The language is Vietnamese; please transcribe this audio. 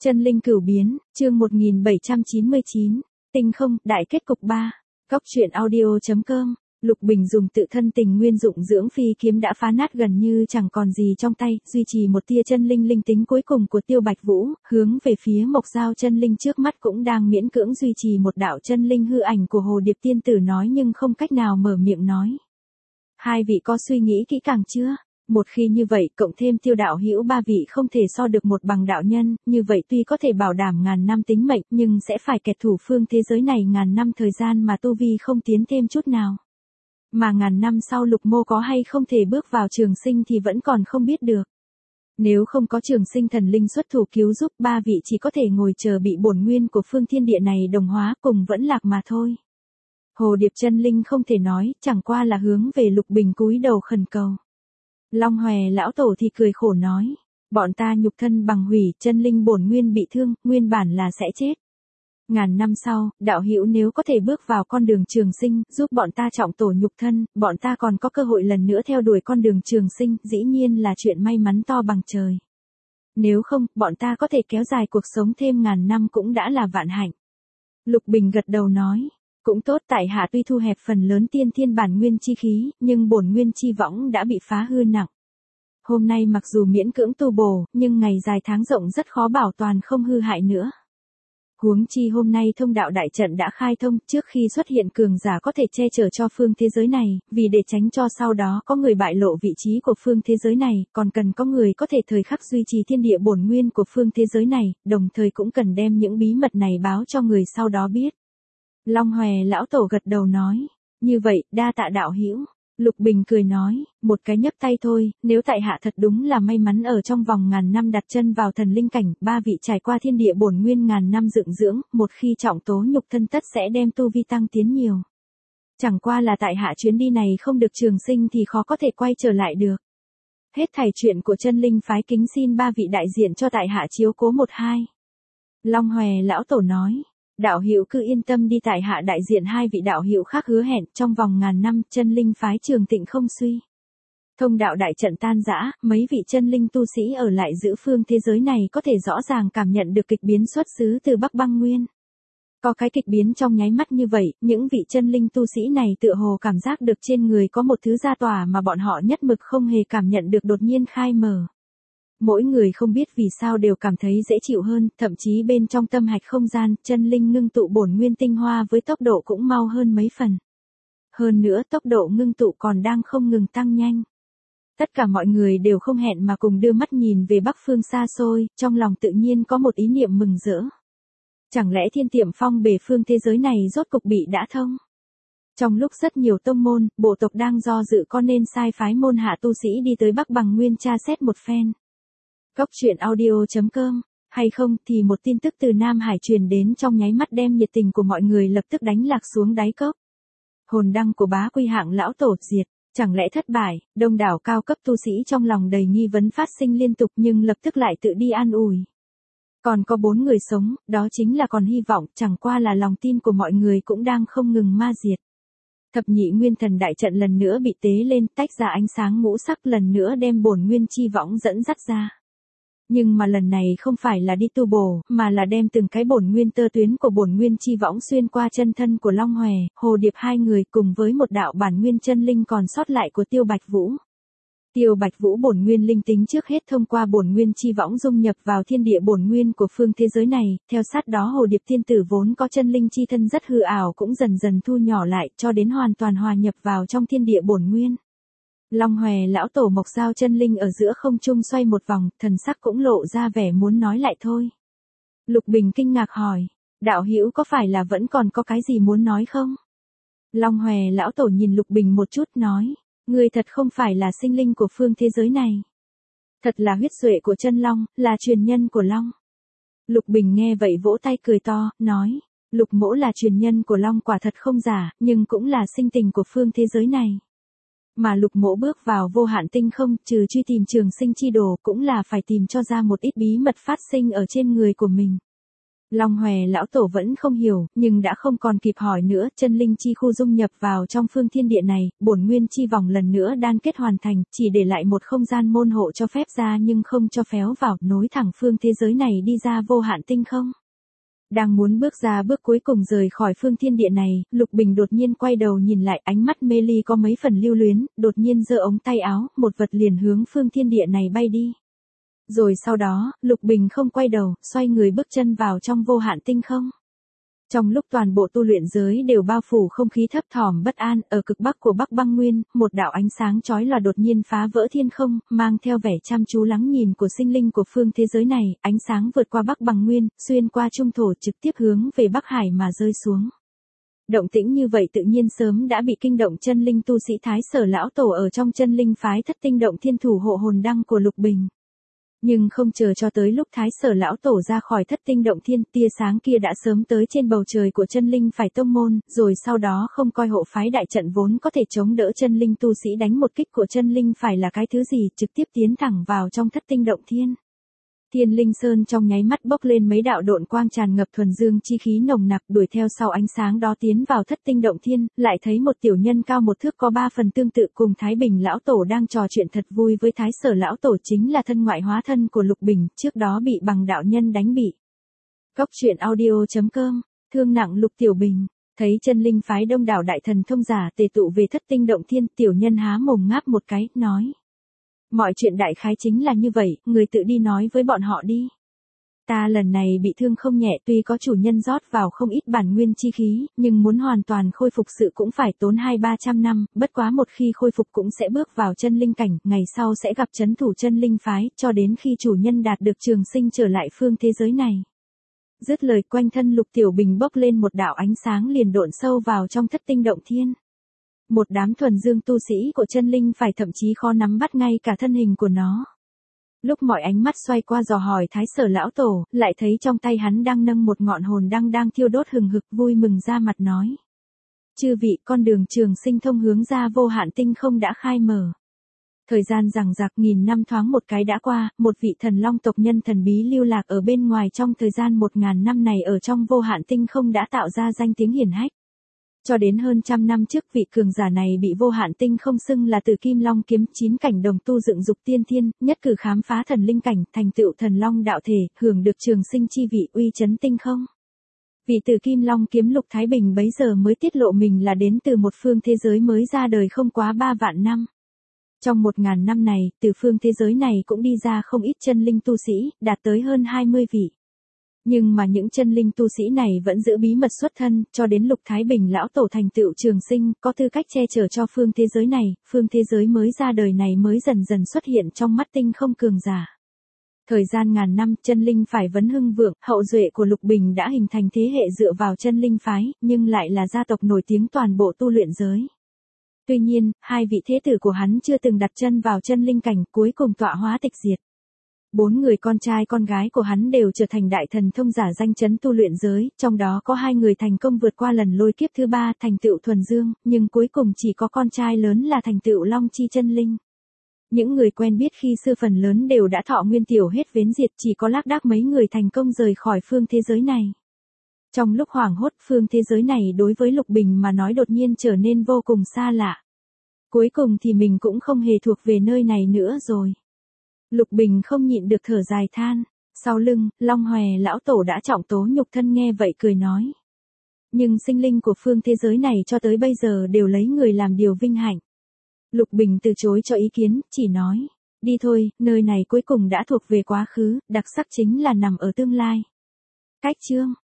Chân linh cửu biến, chương 1799, tinh không, đại kết cục 3. Góc truyện audio.com. Lục Bình dùng tự thân tình nguyên dụng dưỡng phi kiếm đã phá nát gần như chẳng còn gì trong tay, duy trì một tia chân linh linh tính cuối cùng của Tiêu Bạch Vũ, hướng về phía Mộc Giao chân linh trước mắt cũng đang miễn cưỡng duy trì một đạo chân linh hư ảnh của Hồ Điệp tiên tử nói nhưng không cách nào mở miệng nói. Hai vị có suy nghĩ kỹ càng chưa? Một khi như vậy, cộng thêm Tiêu đạo hữu ba vị không thể so được một bằng đạo nhân, như vậy tuy có thể bảo đảm ngàn năm tính mệnh nhưng sẽ phải kẹt thủ phương thế giới này ngàn năm thời gian mà tu vi không tiến thêm chút nào. Mà ngàn năm sau Lục Mô có hay không thể bước vào trường sinh thì vẫn còn không biết được. Nếu không có trường sinh thần linh xuất thủ cứu giúp, ba vị chỉ có thể ngồi chờ bị bổn nguyên của phương thiên địa này đồng hóa cùng vẫn lạc mà thôi. Hồ Điệp chân linh không thể nói, chẳng qua là hướng về Lục Bình cúi đầu khẩn cầu. Long Hòe lão tổ thì cười khổ nói, bọn ta nhục thân bằng hủy, chân linh bổn nguyên bị thương, nguyên bản là sẽ chết. Ngàn năm sau, đạo hữu nếu có thể bước vào con đường trường sinh, giúp bọn ta trọng tổ nhục thân, bọn ta còn có cơ hội lần nữa theo đuổi con đường trường sinh, dĩ nhiên là chuyện may mắn to bằng trời. Nếu không, bọn ta có thể kéo dài cuộc sống thêm ngàn năm cũng đã là vạn hạnh. Lục Bình gật đầu nói, cũng tốt, tại hạ tuy thu hẹp phần lớn tiên thiên bản nguyên chi khí, nhưng bổn nguyên chi võng đã bị phá hư nặng. Hôm nay mặc dù miễn cưỡng tu bổ, nhưng ngày dài tháng rộng rất khó bảo toàn không hư hại nữa. Huống chi hôm nay thông đạo đại trận đã khai thông, trước khi xuất hiện cường giả có thể che chở cho phương thế giới này, vì để tránh cho sau đó có người bại lộ vị trí của phương thế giới này, còn cần có người có thể thời khắc duy trì thiên địa bổn nguyên của phương thế giới này, đồng thời cũng cần đem những bí mật này báo cho người sau đó biết. Long Hòe lão tổ gật đầu nói, như vậy, đa tạ đạo hữu. Lục Bình cười nói, một cái nhấc tay thôi, nếu tại hạ thật đúng là may mắn ở trong vòng ngàn năm đặt chân vào thần linh cảnh, ba vị trải qua thiên địa bổn nguyên ngàn năm dựng dưỡng, một khi trọng tố nhục thân tất sẽ đem tu vi tăng tiến nhiều. Chẳng qua là tại hạ chuyến đi này không được trường sinh thì khó có thể quay trở lại được. Hết thảy chuyện của chân linh phái kính xin ba vị đại diện cho tại hạ chiếu cố một hai. Long Hòe lão tổ nói. Đạo hữu cứ yên tâm đi, tại hạ đại diện hai vị đạo hữu khác hứa hẹn trong vòng ngàn năm chân linh phái trường tịnh không suy. Thông đạo đại trận tan rã, mấy vị chân linh tu sĩ ở lại giữ phương thế giới này có thể rõ ràng cảm nhận được kịch biến xuất xứ từ Bắc Băng Nguyên. Có cái kịch biến trong nháy mắt như vậy, những vị chân linh tu sĩ này tựa hồ cảm giác được trên người có một thứ ra tỏa mà bọn họ nhất mực không hề cảm nhận được đột nhiên khai mở. Mỗi người không biết vì sao đều cảm thấy dễ chịu hơn, thậm chí bên trong tâm hạch không gian, chân linh ngưng tụ bổn nguyên tinh hoa với tốc độ cũng mau hơn mấy phần. Hơn nữa tốc độ ngưng tụ còn đang không ngừng tăng nhanh. Tất cả mọi người đều không hẹn mà cùng đưa mắt nhìn về bắc phương xa xôi, trong lòng tự nhiên có một ý niệm mừng rỡ. Chẳng lẽ thiên tiệm phong bể phương thế giới này rốt cục bị đã thông? Trong lúc rất nhiều tông môn, bộ tộc đang do dự có nên sai phái môn hạ tu sĩ đi tới Bắc Bằng Nguyên tra xét một phen. Góc truyện audio.com, hay không thì một tin tức từ Nam Hải truyền đến trong nháy mắt đem nhiệt tình của mọi người lập tức đánh lạc xuống đáy cốc. Hồn đăng của bá quy hạng lão tổ diệt, chẳng lẽ thất bại? Đông đảo cao cấp tu sĩ trong lòng đầy nghi vấn phát sinh liên tục nhưng lập tức lại tự đi an ủi. Còn có 4 người sống, đó chính là còn hy vọng, chẳng qua là lòng tin của mọi người cũng đang không ngừng ma diệt. Thập nhị nguyên thần đại trận lần nữa bị tế lên, tách ra ánh sáng ngũ sắc lần nữa đem bổn nguyên chi võng dẫn dắt ra. Nhưng mà lần này không phải là đi tu bổ, mà là đem từng cái bổn nguyên tơ tuyến của bổn nguyên chi võng xuyên qua chân thân của Long Hòe, Hồ Điệp hai người cùng với một đạo bản nguyên chân linh còn sót lại của Tiêu Bạch Vũ. Tiêu Bạch Vũ bổn nguyên linh tính trước hết thông qua bổn nguyên chi võng dung nhập vào thiên địa bổn nguyên của phương thế giới này, theo sát đó Hồ Điệp tiên tử vốn có chân linh chi thân rất hư ảo cũng dần dần thu nhỏ lại cho đến hoàn toàn hòa nhập vào trong thiên địa bổn nguyên. Long Hòe lão tổ Mộc Giao chân linh ở giữa không trung xoay một vòng, thần sắc cũng lộ ra vẻ muốn nói lại thôi. Lục Bình kinh ngạc hỏi, đạo hữu có phải là vẫn còn có cái gì muốn nói không? Long Hòe lão tổ nhìn Lục Bình một chút nói, ngươi thật không phải là sinh linh của phương thế giới này. Thật là huyết duệ của chân long, là truyền nhân của long. Lục Bình nghe vậy vỗ tay cười to, nói, Lục mỗ là truyền nhân của long quả thật không giả, nhưng cũng là sinh tình của phương thế giới này. Mà Lục mỗ bước vào vô hạn tinh không, trừ truy tìm trường sinh chi đồ, cũng là phải tìm cho ra một ít bí mật phát sinh ở trên người của mình. Long Hòe lão tổ vẫn không hiểu, nhưng đã không còn kịp hỏi nữa, chân linh chi khu dung nhập vào trong phương thiên địa này, bổn nguyên chi vòng lần nữa đan kết hoàn thành, chỉ để lại một không gian môn hộ cho phép ra nhưng không cho phéo vào, nối thẳng phương thế giới này đi ra vô hạn tinh không. Đang muốn bước ra bước cuối cùng rời khỏi phương thiên địa này, Lục Bình đột nhiên quay đầu nhìn lại, ánh mắt mê ly có mấy phần lưu luyến, đột nhiên giơ ống tay áo, một vật liền hướng phương thiên địa này bay đi. Rồi sau đó, Lục Bình không quay đầu, xoay người bước chân vào trong vô hạn tinh không. Trong lúc toàn bộ tu luyện giới đều bao phủ không khí thấp thỏm bất an, ở cực bắc của Bắc Băng Nguyên, một đạo ánh sáng chói lòa đột nhiên phá vỡ thiên không, mang theo vẻ chăm chú lắng nhìn của sinh linh của phương thế giới này, ánh sáng vượt qua Bắc Băng Nguyên, xuyên qua trung thổ trực tiếp hướng về Bắc Hải mà rơi xuống. Động tĩnh như vậy tự nhiên sớm đã bị kinh động chân linh tu sĩ Thái Sở lão tổ ở trong chân linh phái Thất Tinh Động Thiên thủ hộ hồn đăng của Lục Bình. Nhưng không chờ cho tới lúc Thái Sở lão tổ ra khỏi Thất Tinh Động Thiên, tia sáng kia đã sớm tới trên bầu trời của chân linh phải tông môn, rồi sau đó không coi hộ phái đại trận vốn có thể chống đỡ chân linh tu sĩ đánh một kích của chân linh phải là cái thứ gì, trực tiếp tiến thẳng vào trong Thất Tinh Động Thiên. Thiên Linh Sơn trong nháy mắt bốc lên mấy đạo độn quang tràn ngập thuần dương chi khí nồng nặc, đuổi theo sau ánh sáng đó tiến vào Thất Tinh Động Thiên, lại thấy một tiểu nhân cao một thước có 3 phần tương tự cùng Thái Bình lão tổ đang trò chuyện thật vui với Thái Sở lão tổ, chính là thân ngoại hóa thân của Lục Bình, trước đó bị bằng đạo nhân đánh bị. Cốc truyện audio.com, thương nặng Lục Tiểu Bình. Thấy chân linh phái đông đảo đại thần thông giả tề tụ về Thất Tinh Động Thiên, tiểu nhân há mồm ngáp một cái, nói: mọi chuyện đại khái chính là như vậy, người tự đi nói với bọn họ đi. Ta lần này bị thương không nhẹ, tuy có chủ nhân rót vào không ít bản nguyên chi khí, nhưng muốn hoàn toàn khôi phục sự cũng phải tốn 200-300 năm, bất quá một khi khôi phục cũng sẽ bước vào chân linh cảnh, ngày sau sẽ gặp trấn thủ chân linh phái, cho đến khi chủ nhân đạt được trường sinh trở lại phương thế giới này. Dứt lời, quanh thân Lục Tiểu Bình bốc lên một đạo ánh sáng liền độn sâu vào trong Thất Tinh Động Thiên. Một đám thuần dương tu sĩ của chân linh phải thậm chí khó nắm bắt ngay cả thân hình của nó. Lúc mọi ánh mắt xoay qua dò hỏi Thái Sở lão tổ, lại thấy trong tay hắn đang nâng một ngọn hồn đăng đang thiêu đốt hừng hực, vui mừng ra mặt nói: chư vị, con đường trường sinh thông hướng ra vô hạn tinh không đã khai mở. Thời gian dằng dặc nghìn năm thoáng một cái đã qua, một vị thần long tộc nhân thần bí lưu lạc ở bên ngoài trong thời gian 1000 năm này ở trong vô hạn tinh không đã tạo ra danh tiếng hiển hách. Cho đến hơn 100 năm trước, vị cường giả này bị vô hạn tinh không xưng là Từ Kim Long kiếm, 9 cảnh đồng tu dựng dục tiên thiên, nhất cử khám phá thần linh cảnh, thành tựu thần long đạo thể, hưởng được trường sinh chi vị, uy chấn tinh không. Vị Từ Kim Long kiếm Lục Thái Bình bấy giờ mới tiết lộ mình là đến từ một phương thế giới mới ra đời không quá 3 vạn năm. Trong 1000 năm này, từ phương thế giới này cũng đi ra không ít chân linh tu sĩ, đạt tới hơn 20 vị. Nhưng mà những chân linh tu sĩ này vẫn giữ bí mật xuất thân, cho đến Lục Thái Bình lão tổ thành tựu trường sinh, có tư cách che chở cho phương thế giới này, phương thế giới mới ra đời này mới dần dần xuất hiện trong mắt tinh không cường giả. Thời gian ngàn năm, chân linh phải vấn hưng vượng, hậu duệ của Lục Bình đã hình thành thế hệ dựa vào chân linh phái, nhưng lại là gia tộc nổi tiếng toàn bộ tu luyện giới. Tuy nhiên, hai vị thế tử của hắn chưa từng đặt chân vào chân linh cảnh, cuối cùng tọa hóa tịch diệt. 4 người con trai con gái của hắn đều trở thành đại thần thông giả danh chấn tu luyện giới, trong đó có 2 người thành công vượt qua lần lôi kiếp thứ 3 thành tựu thuần dương, nhưng cuối cùng chỉ có con trai lớn là thành tựu long chi chân linh. Những người quen biết khi xưa phần lớn đều đã thọ nguyên tiểu hết vến diệt, chỉ có lác đác mấy người thành công rời khỏi phương thế giới này. Trong lúc hoảng hốt, phương thế giới này đối với Lục Bình mà nói đột nhiên trở nên vô cùng xa lạ. Cuối cùng thì mình cũng không hề thuộc về nơi này nữa rồi. Lục Bình không nhịn được thở dài than. Sau lưng, Long Hòe lão tổ đã trọng tố nhục thân nghe vậy cười nói: nhưng sinh linh của phương thế giới này cho tới bây giờ đều lấy người làm điều vinh hạnh. Lục Bình từ chối cho ý kiến, chỉ nói: đi thôi, nơi này cuối cùng đã thuộc về quá khứ, đặc sắc chính là nằm ở tương lai. Cách chương